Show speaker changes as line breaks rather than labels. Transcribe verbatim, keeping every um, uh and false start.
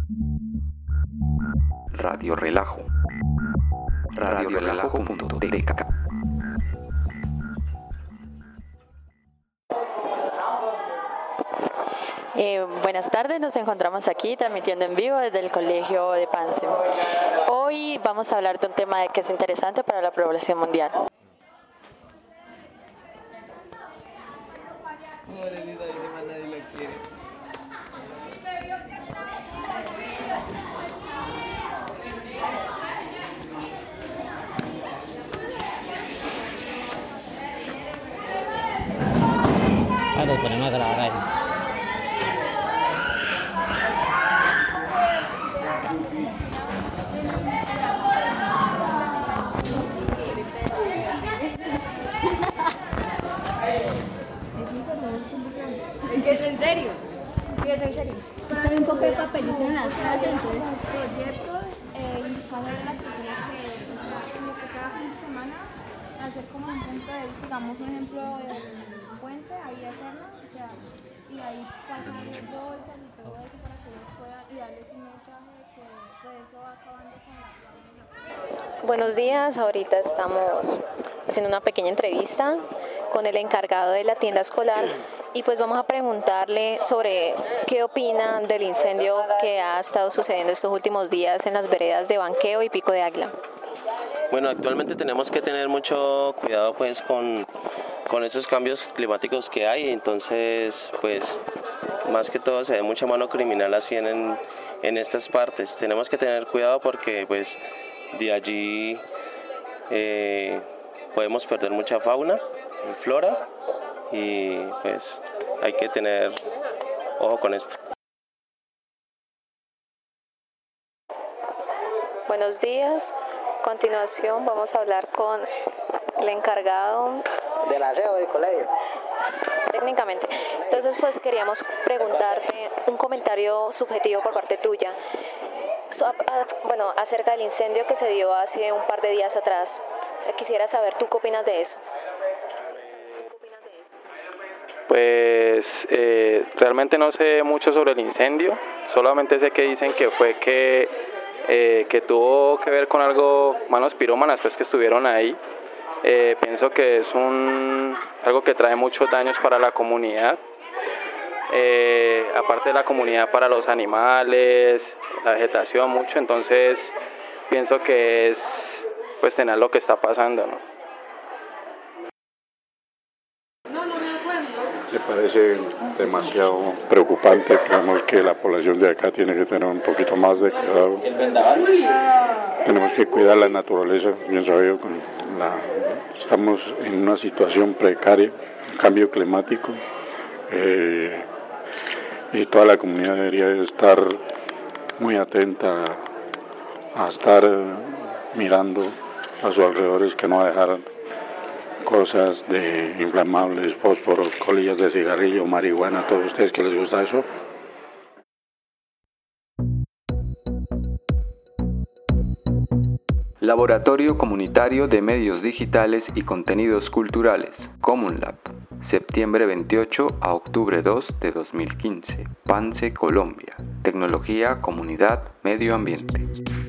Radio Relajo. radio relajo punto t k.
Eh, buenas tardes, nos encontramos aquí transmitiendo en vivo desde el Colegio de Pance. Hoy vamos a hablar de un tema que es interesante para la población mundial.
Ah, nos ponemos a grabar ahí.
Es que es en serio, sí, es en serio. Hay un poco de papelito en las clases, entonces proyectos, eh, indicarle a las personas que, o sea, como que cada fin de semana hacer como un punto de vista, digamos un ejemplo del puente, ahí hacerlo, o sea, y ahí pasar bolsas y todo eso para que ellos puedan, y darles un mensaje de que pues eso va acabando con la pandemia.
Buenos días, ahorita estamos haciendo una pequeña entrevista con el encargado de la tienda escolar y pues vamos a preguntarle sobre qué opina del incendio que ha estado sucediendo estos últimos días en las veredas de Banqueo y Pico de Águila.
Bueno, actualmente tenemos que tener mucho cuidado pues con, con esos cambios climáticos que hay, entonces pues más que todo se ve mucha mano criminal así en, en estas partes. Tenemos que tener cuidado porque pues de allí eh, podemos perder mucha fauna y flora y pues hay que tener ojo con esto.
Buenos días. A continuación vamos a hablar con el encargado
del aseo del colegio.
Técnicamente. Entonces pues queríamos preguntarte un comentario subjetivo por parte tuya. So, a, a, bueno, acerca del incendio que se dio hace un par de días atrás. O sea, quisiera saber tú qué opinas de eso.
Pues eh, realmente no sé mucho sobre el incendio, solamente sé que dicen que fue que, eh, que tuvo que ver con algo, manos pirómanas pues que estuvieron ahí. Eh, pienso que es un algo que trae muchos daños para la comunidad, eh, aparte de la comunidad para los animales, la vegetación, mucho, entonces pienso que es pues tener lo que está pasando, ¿no?
Me parece demasiado preocupante. Creemos que la población de acá tiene que tener un poquito más de cuidado. Tenemos que cuidar la naturaleza, bien sabido. Con la, estamos en una situación precaria, cambio climático, eh, y toda la comunidad debería estar muy atenta a, a estar mirando a sus alrededores, que no dejar cosas de inflamables, fósforos, colillas de cigarrillo, marihuana. ¿A todos ustedes que les gusta eso?
Laboratorio Comunitario de Medios Digitales y Contenidos Culturales, Comunlab, septiembre veintiocho a octubre dos de dos mil quince, Pance, Colombia. Tecnología, comunidad, medio ambiente.